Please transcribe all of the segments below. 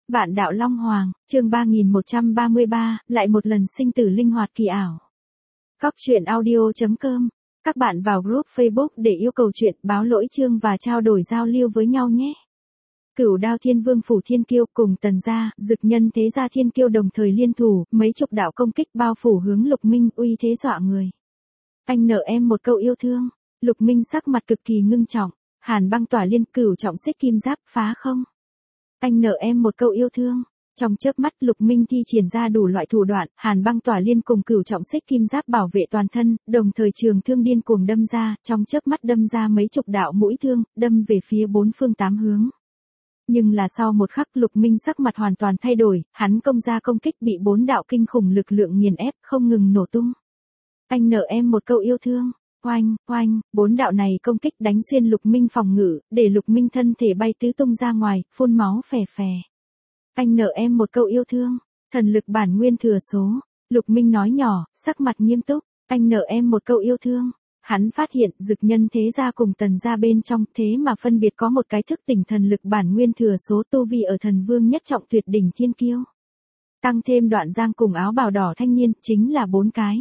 Vạn đạo Long Hoàng, chương 3133, lại một lần sinh tử linh hoạt kỳ ảo. Cóc truyện audio.com. Các bạn vào group Facebook để yêu cầu chuyện, báo lỗi chương và trao đổi giao lưu với nhau nhé. Cửu Đao Thiên Vương phủ Thiên Kiêu cùng Tần gia, Dực Nhân Thế gia Thiên Kiêu đồng thời liên thủ, mấy chục đạo công kích bao phủ hướng Lục Minh, uy thế dọa người. Anh nợ em một câu yêu thương. Lục Minh sắc mặt cực kỳ ngưng trọng. Hàn Băng Tỏa Liên, Cửu Trọng Xích Kim Giáp, phá không? Anh nợ em một câu yêu thương. Trong chớp mắt Lục Minh thi triển ra đủ loại thủ đoạn, Hàn Băng Tỏa Liên cùng Cửu Trọng Xích Kim Giáp bảo vệ toàn thân, đồng thời trường thương điên cuồng đâm ra, trong chớp mắt đâm ra mấy chục đạo mũi thương, đâm về phía bốn phương tám hướng. Nhưng là sau một khắc Lục Minh sắc mặt hoàn toàn thay đổi, hắn công ra công kích bị bốn đạo kinh khủng lực lượng nghiền ép, không ngừng nổ tung. Anh nợ em một câu yêu thương. Oanh, oanh, bốn đạo này công kích đánh xuyên Lục Minh phòng ngự, để Lục Minh thân thể bay tứ tung ra ngoài, phun máu phè phè. Anh nợ em một câu yêu thương. Thần lực bản nguyên thừa số. Lục Minh nói nhỏ, sắc mặt nghiêm túc. Anh nợ em một câu yêu thương. Hắn phát hiện Dực Nhân Thế gia cùng Tần gia bên trong, thế mà phân biệt có một cái thức tỉnh thần lực bản nguyên thừa số tu vi ở thần vương nhất trọng tuyệt đỉnh thiên kiêu. Tăng thêm Đoạn Giang cùng áo bào đỏ thanh niên, chính là 4 cái.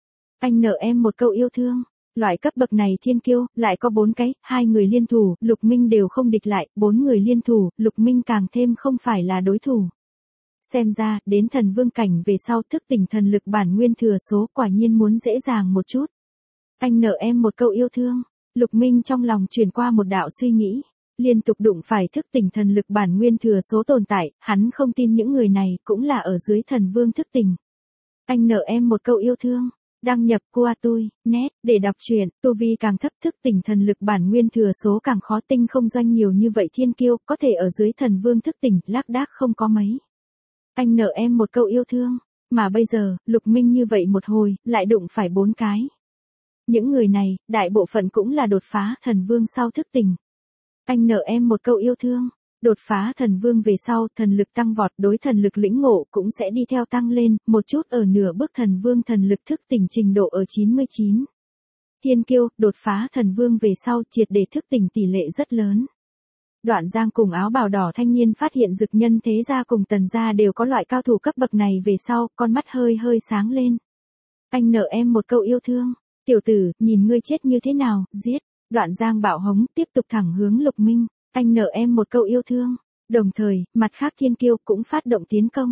Anh nợ em một câu yêu thương. Loại cấp bậc này thiên kiêu, lại có 4 cái, 2 người liên thủ, Lục Minh đều không địch lại, 4 người liên thủ, Lục Minh càng thêm không phải là đối thủ. Xem ra, đến thần vương cảnh về sau thức tỉnh thần lực bản nguyên thừa số quả nhiên muốn dễ dàng một chút. Anh nợ em một câu yêu thương. Lục Minh trong lòng truyền qua một đạo suy nghĩ. Liên tục đụng phải thức tỉnh thần lực bản nguyên thừa số tồn tại, hắn không tin những người này cũng là ở dưới thần vương thức tỉnh. Anh nợ em một câu yêu thương. Đăng nhập qua tôi, net, để đọc truyện, tu vi càng thấp thức tỉnh thần lực bản nguyên thừa số càng khó tinh không doanh nhiều như vậy thiên kiêu, có thể ở dưới thần vương thức tỉnh, lác đác không có mấy. Anh nợ em một câu yêu thương, mà bây giờ, Lục Minh như vậy một hồi, lại đụng phải 4 cái. Những người này, đại bộ phận cũng là đột phá thần vương sau thức tỉnh. Anh nợ em một câu yêu thương. Đột phá thần vương về sau, thần lực tăng vọt, đối thần lực lĩnh ngộ cũng sẽ đi theo tăng lên, một chút ở nửa bước thần vương thần lực thức tỉnh trình độ ở 99. Thiên kiêu, đột phá thần vương về sau triệt để thức tỉnh tỷ lệ rất lớn. Đoạn Giang cùng áo bào đỏ thanh niên phát hiện Dực Nhân Thế gia cùng Tần gia đều có loại cao thủ cấp bậc này về sau, con mắt hơi hơi sáng lên. Anh nợ em một câu yêu thương. Tiểu tử, nhìn ngươi chết như thế nào, giết. Đoạn Giang bạo hống tiếp tục thẳng hướng Lục Minh. Anh nợ em một câu yêu thương. Đồng thời, mặt khác thiên kiêu cũng phát động tiến công.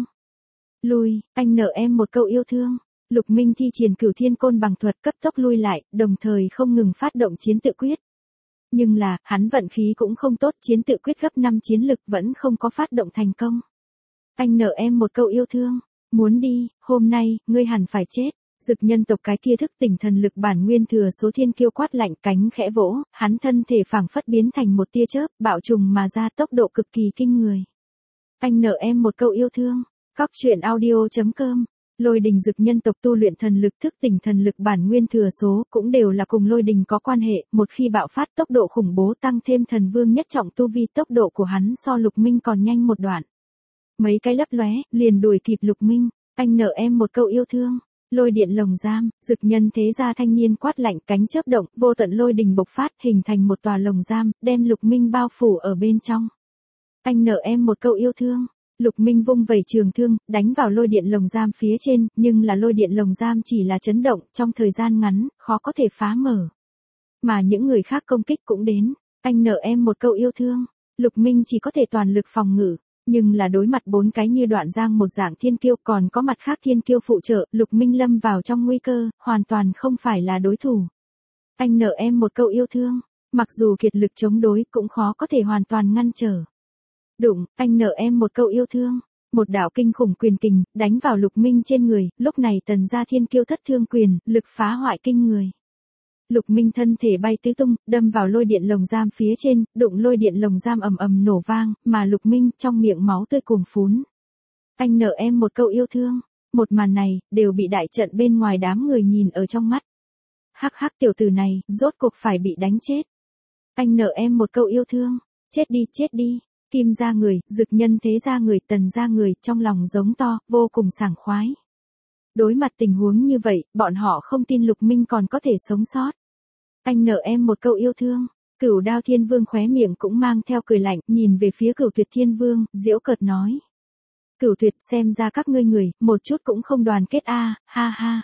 Lui, anh nợ em một câu yêu thương. Lục Minh thi triển Cửu Thiên Côn bằng thuật cấp tốc lui lại, đồng thời không ngừng phát động chiến tự quyết. Nhưng là, hắn vận khí cũng không tốt, chiến tự quyết gấp 5 chiến lực vẫn không có phát động thành công. Anh nợ em một câu yêu thương. Muốn đi, hôm nay, ngươi hẳn phải chết. Dực nhân tộc cái kia thức tỉnh thần lực bản nguyên thừa số thiên kiêu quát lạnh cánh khẽ vỗ, hắn thân thể phảng phất biến thành một tia chớp, bạo trùng mà ra tốc độ cực kỳ kinh người. Anh nợ em một câu yêu thương. Cóc truyện audio.com. Lôi đình dực nhân tộc tu luyện thần lực thức tỉnh thần lực bản nguyên thừa số cũng đều là cùng lôi đình có quan hệ, một khi bạo phát tốc độ khủng bố tăng thêm thần vương nhất trọng tu vi tốc độ của hắn so Lục Minh còn nhanh một đoạn. Mấy cái lấp lóe, liền đuổi kịp Lục Minh. Anh nợ em một câu yêu thương. Lôi điện lồng giam, Dực Nhân Thế gia thanh niên quát lạnh cánh chớp động, vô tận lôi đình bộc phát hình thành một tòa lồng giam, đem Lục Minh bao phủ ở bên trong. Anh nợ em một câu yêu thương. Lục Minh vung vẩy trường thương, đánh vào lôi điện lồng giam phía trên, nhưng là lôi điện lồng giam chỉ là chấn động, trong thời gian ngắn, khó có thể phá mở. Mà những người khác công kích cũng đến. Anh nợ em một câu yêu thương. Lục Minh chỉ có thể toàn lực phòng ngự. Nhưng là đối mặt 4 cái như Đoạn Giang một dạng thiên kiêu còn có mặt khác thiên kiêu phụ trợ, Lục Minh lâm vào trong nguy cơ, hoàn toàn không phải là đối thủ. Anh nợ em một câu yêu thương. Mặc dù kiệt lực chống đối cũng khó có thể hoàn toàn ngăn trở. Đụng, anh nợ em một câu yêu thương. Một đạo kinh khủng quyền kình, đánh vào Lục Minh trên người, lúc này Tần gia thiên kiêu thất thương quyền, lực phá hoại kinh người. Lục Minh thân thể bay tứ tung, đâm vào lôi điện lồng giam phía trên, đụng lôi điện lồng giam ầm ầm nổ vang, mà Lục Minh trong miệng máu tươi cuồn phún. Anh nợ em một câu yêu thương. Một màn này, đều bị đại trận bên ngoài đám người nhìn ở trong mắt. Hắc hắc tiểu tử này, rốt cuộc phải bị đánh chết. Anh nợ em một câu yêu thương. Chết đi, chết đi. Kim gia người, Dực Nhân Thế gia người, Tần gia người, trong lòng giống to, vô cùng sảng khoái. Đối mặt tình huống như vậy, bọn họ không tin Lục Minh còn có thể sống sót. Anh nợ em một câu yêu thương. Cửu Đao Thiên Vương khóe miệng cũng mang theo cười lạnh, nhìn về phía Cửu Tuyệt Thiên Vương, giễu cợt nói. Cửu Tuyệt, xem ra các ngươi người, một chút cũng không đoàn kết a, ha ha.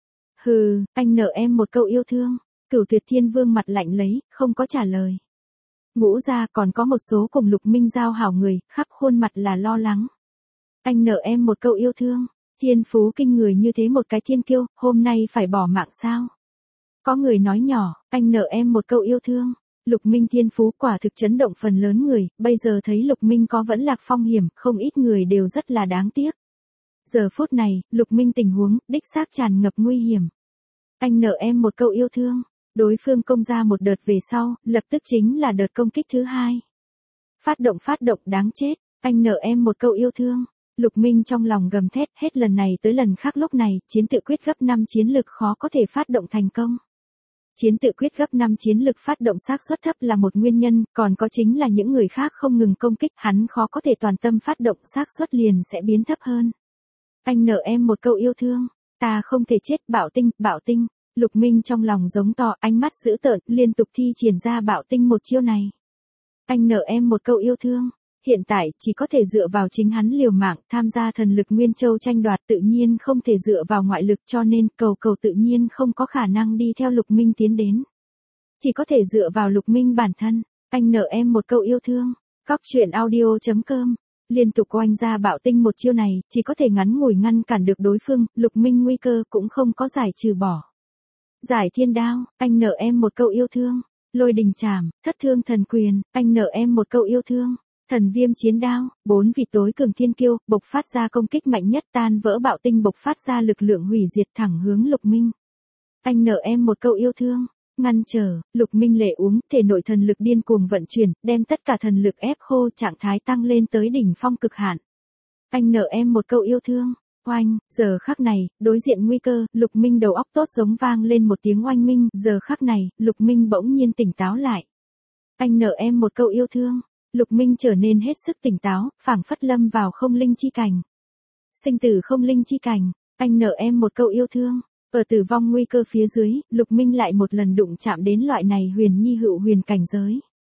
Hừ, anh nợ em một câu yêu thương. Cửu Tuyệt Thiên Vương mặt lạnh lấy, không có trả lời. Ngũ gia còn có một số cùng Lục Minh giao hảo người, khắp khuôn mặt là lo lắng. Anh nợ em một câu yêu thương. Thiên phú kinh người như thế một cái thiên kiêu, hôm nay phải bỏ mạng sao? Có người nói nhỏ, anh nợ em một câu yêu thương. Lục Minh thiên phú quả thực chấn động phần lớn người, bây giờ thấy Lục Minh có vẫn lạc phong hiểm, không ít người đều rất là đáng tiếc. Giờ phút này, Lục Minh tình huống, đích xác tràn ngập nguy hiểm. Anh nợ em một câu yêu thương. Đối phương công ra một đợt về sau, lập tức chính là đợt công kích thứ hai. Phát động đáng chết, anh nợ em một câu yêu thương. Lục Minh trong lòng gầm thét, hết lần này tới lần khác lúc này, chiến tự quyết gấp 5 chiến lực khó có thể phát động thành công. Chiến tự quyết gấp 5 chiến lực phát động xác suất thấp là một nguyên nhân, còn có chính là những người khác không ngừng công kích, hắn khó có thể toàn tâm phát động xác suất liền sẽ biến thấp hơn. Anh nợ em một câu yêu thương, ta không thể chết, bạo tinh. Lục Minh trong lòng giống to, ánh mắt dữ tợn, liên tục thi triển ra bạo tinh một chiêu này. Anh nợ em một câu yêu thương. Hiện tại, chỉ có thể dựa vào chính hắn liều mạng, tham gia thần lực Nguyên Châu tranh đoạt tự nhiên không thể dựa vào ngoại lực cho nên cầu tự nhiên không có khả năng đi theo Lục Minh tiến đến. Chỉ có thể dựa vào Lục Minh bản thân. Anh nợ em một câu yêu thương. Cóc truyện audio.com. Liên tục oanh ra bạo tinh một chiêu này, chỉ có thể ngắn ngủi ngăn cản được đối phương, Lục Minh nguy cơ cũng không có giải trừ bỏ. Giải thiên đao, anh nợ em một câu yêu thương. Lôi đình trảm, thất thương thần quyền, anh nợ em một câu yêu thương. Thần viêm chiến đao, 4 vị tối cường thiên kiêu, bộc phát ra công kích mạnh nhất, tan vỡ bạo tinh bộc phát ra lực lượng hủy diệt thẳng hướng Lục Minh. Anh nợ em một câu yêu thương. Ngăn trở, Lục Minh lệ uống, thể nội thần lực điên cuồng vận chuyển, đem tất cả thần lực ép khô, trạng thái tăng lên tới đỉnh phong cực hạn. Anh nợ em một câu yêu thương. Oanh, giờ khắc này, đối diện nguy cơ, Lục Minh đầu óc tốt giống vang lên một tiếng oanh minh, giờ khắc này, Lục Minh bỗng nhiên tỉnh táo lại. Anh nợ em một câu yêu thương. Lục Minh trở nên hết sức tỉnh táo, phảng phất lâm vào không linh chi cảnh. Sinh tử không linh chi cảnh, anh nợ em một câu yêu thương. Ở tử vong nguy cơ phía dưới, Lục Minh lại một lần đụng chạm đến loại này huyền nhi hữu huyền cảnh giới.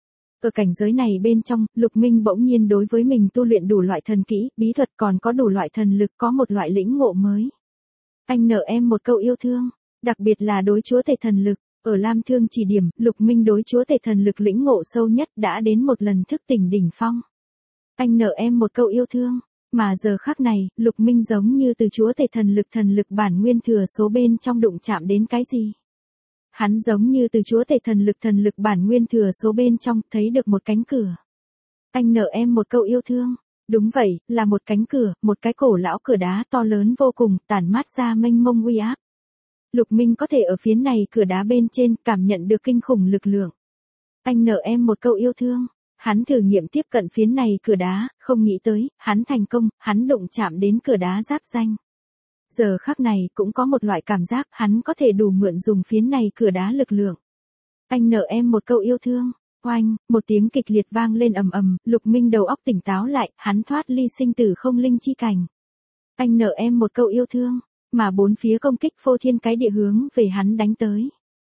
Ở cảnh giới này bên trong, Lục Minh bỗng nhiên đối với mình tu luyện đủ loại thần kỹ, bí thuật còn có đủ loại thần lực, có một loại lĩnh ngộ mới. Anh nợ em một câu yêu thương, đặc biệt là đối chúa tể thần lực. Ở Lam Thương chỉ điểm, Lục Minh đối chúa tể thần lực lĩnh ngộ sâu nhất đã đến một lần thức tỉnh đỉnh phong. Anh nợ em một câu yêu thương, mà giờ khắc này, Lục Minh giống như từ chúa tể thần lực bản nguyên thừa số bên trong đụng chạm đến cái gì. Hắn giống như từ chúa tể thần lực bản nguyên thừa số bên trong thấy được một cánh cửa. Anh nợ em một câu yêu thương. Đúng vậy, là một cánh cửa, một cái cổ lão cửa đá to lớn vô cùng, tản mát ra mênh mông uy áp. Lục Minh có thể ở phía này cửa đá bên trên cảm nhận được kinh khủng lực lượng. Anh nợ em một câu yêu thương. Hắn thử nghiệm tiếp cận phía này cửa đá, không nghĩ tới, hắn thành công, hắn đụng chạm đến cửa đá giáp danh. Giờ khắc này cũng có một loại cảm giác hắn có thể đủ mượn dùng phía này cửa đá lực lượng. Anh nợ em một câu yêu thương. Oanh, một tiếng kịch liệt vang lên ầm ầm, Lục Minh đầu óc tỉnh táo lại, hắn thoát ly sinh tử không linh chi cảnh. Anh nợ em một câu yêu thương. Mà bốn phía công kích phô thiên cái địa hướng về hắn đánh tới.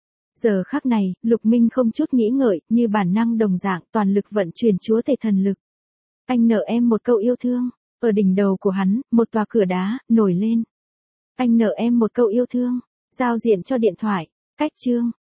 Giờ khắc này, Lục Minh không chút nghĩ ngợi, như bản năng đồng dạng toàn lực vận chuyển chúa tể thần lực. Anh nợ em một câu yêu thương. Ở đỉnh đầu của hắn, một tòa cửa đá, nổi lên. Anh nợ em một câu yêu thương. Giao diện cho điện thoại. Cách chương.